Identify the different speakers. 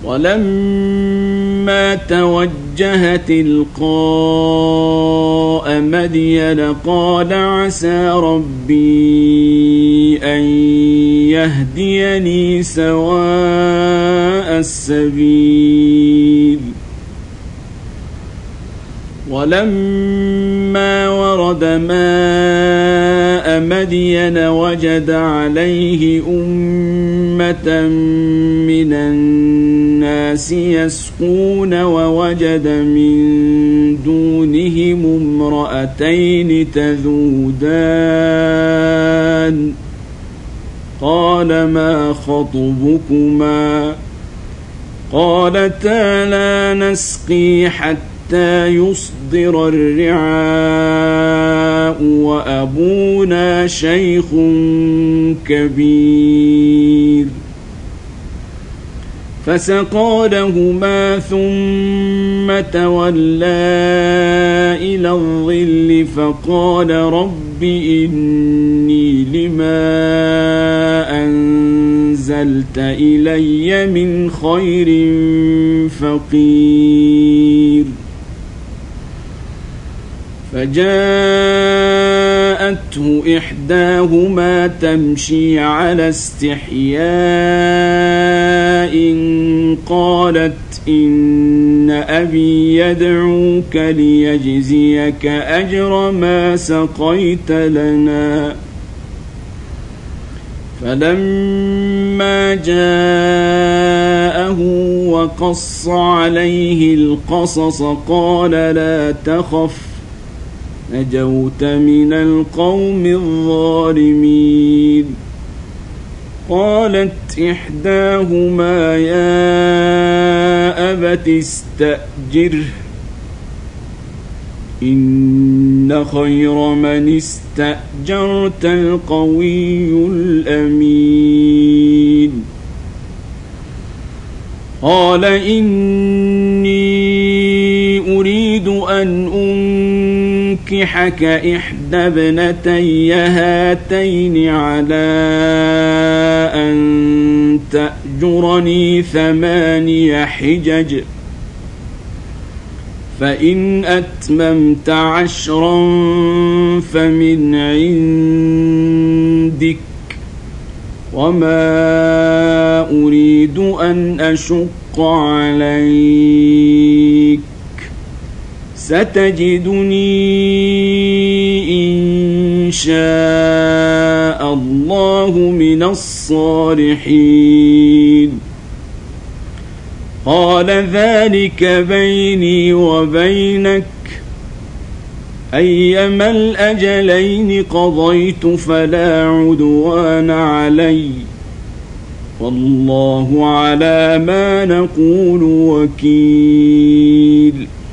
Speaker 1: ولما توجه تلقاء مدين قال عسى ربي أن يهديني سواء السبيل. ولما ورد ماء مدين وجد عليه أمة من الناس يسقون ووجد من دونهم امرأتين تذودان قال ما خطبكما قالتا لا نسقي حتى يصدر الرعاء وأبونا شيخ كبير. فسقى لهما ثم تولى إلى الظل فقال رب إني لما أنزلت إلي من خير فقير. فجاءته إحداهما تمشي على استحياء قالت إن أبي يدعوك ليجزيك أجر ما سقيت لنا. فلما جاءه وقص عليه القصص قال لا تخف نجوت من القوم الظالمين. قالت إحداهما يا أبت استأجره إن خير من استأجرت القوي الأمين. قال إني أريد أن أنكحك إحدى ابنتي هاتين على أن تأجرني 8 حجج فإن أتممت 10 فمن عندك وما أريد أن أشق عليك ستجدني إن شاء الله من الصالحين. قال ذلك بيني وبينك أيما الأجلين قضيت فلا عدوان علي والله على ما نقول وكيل.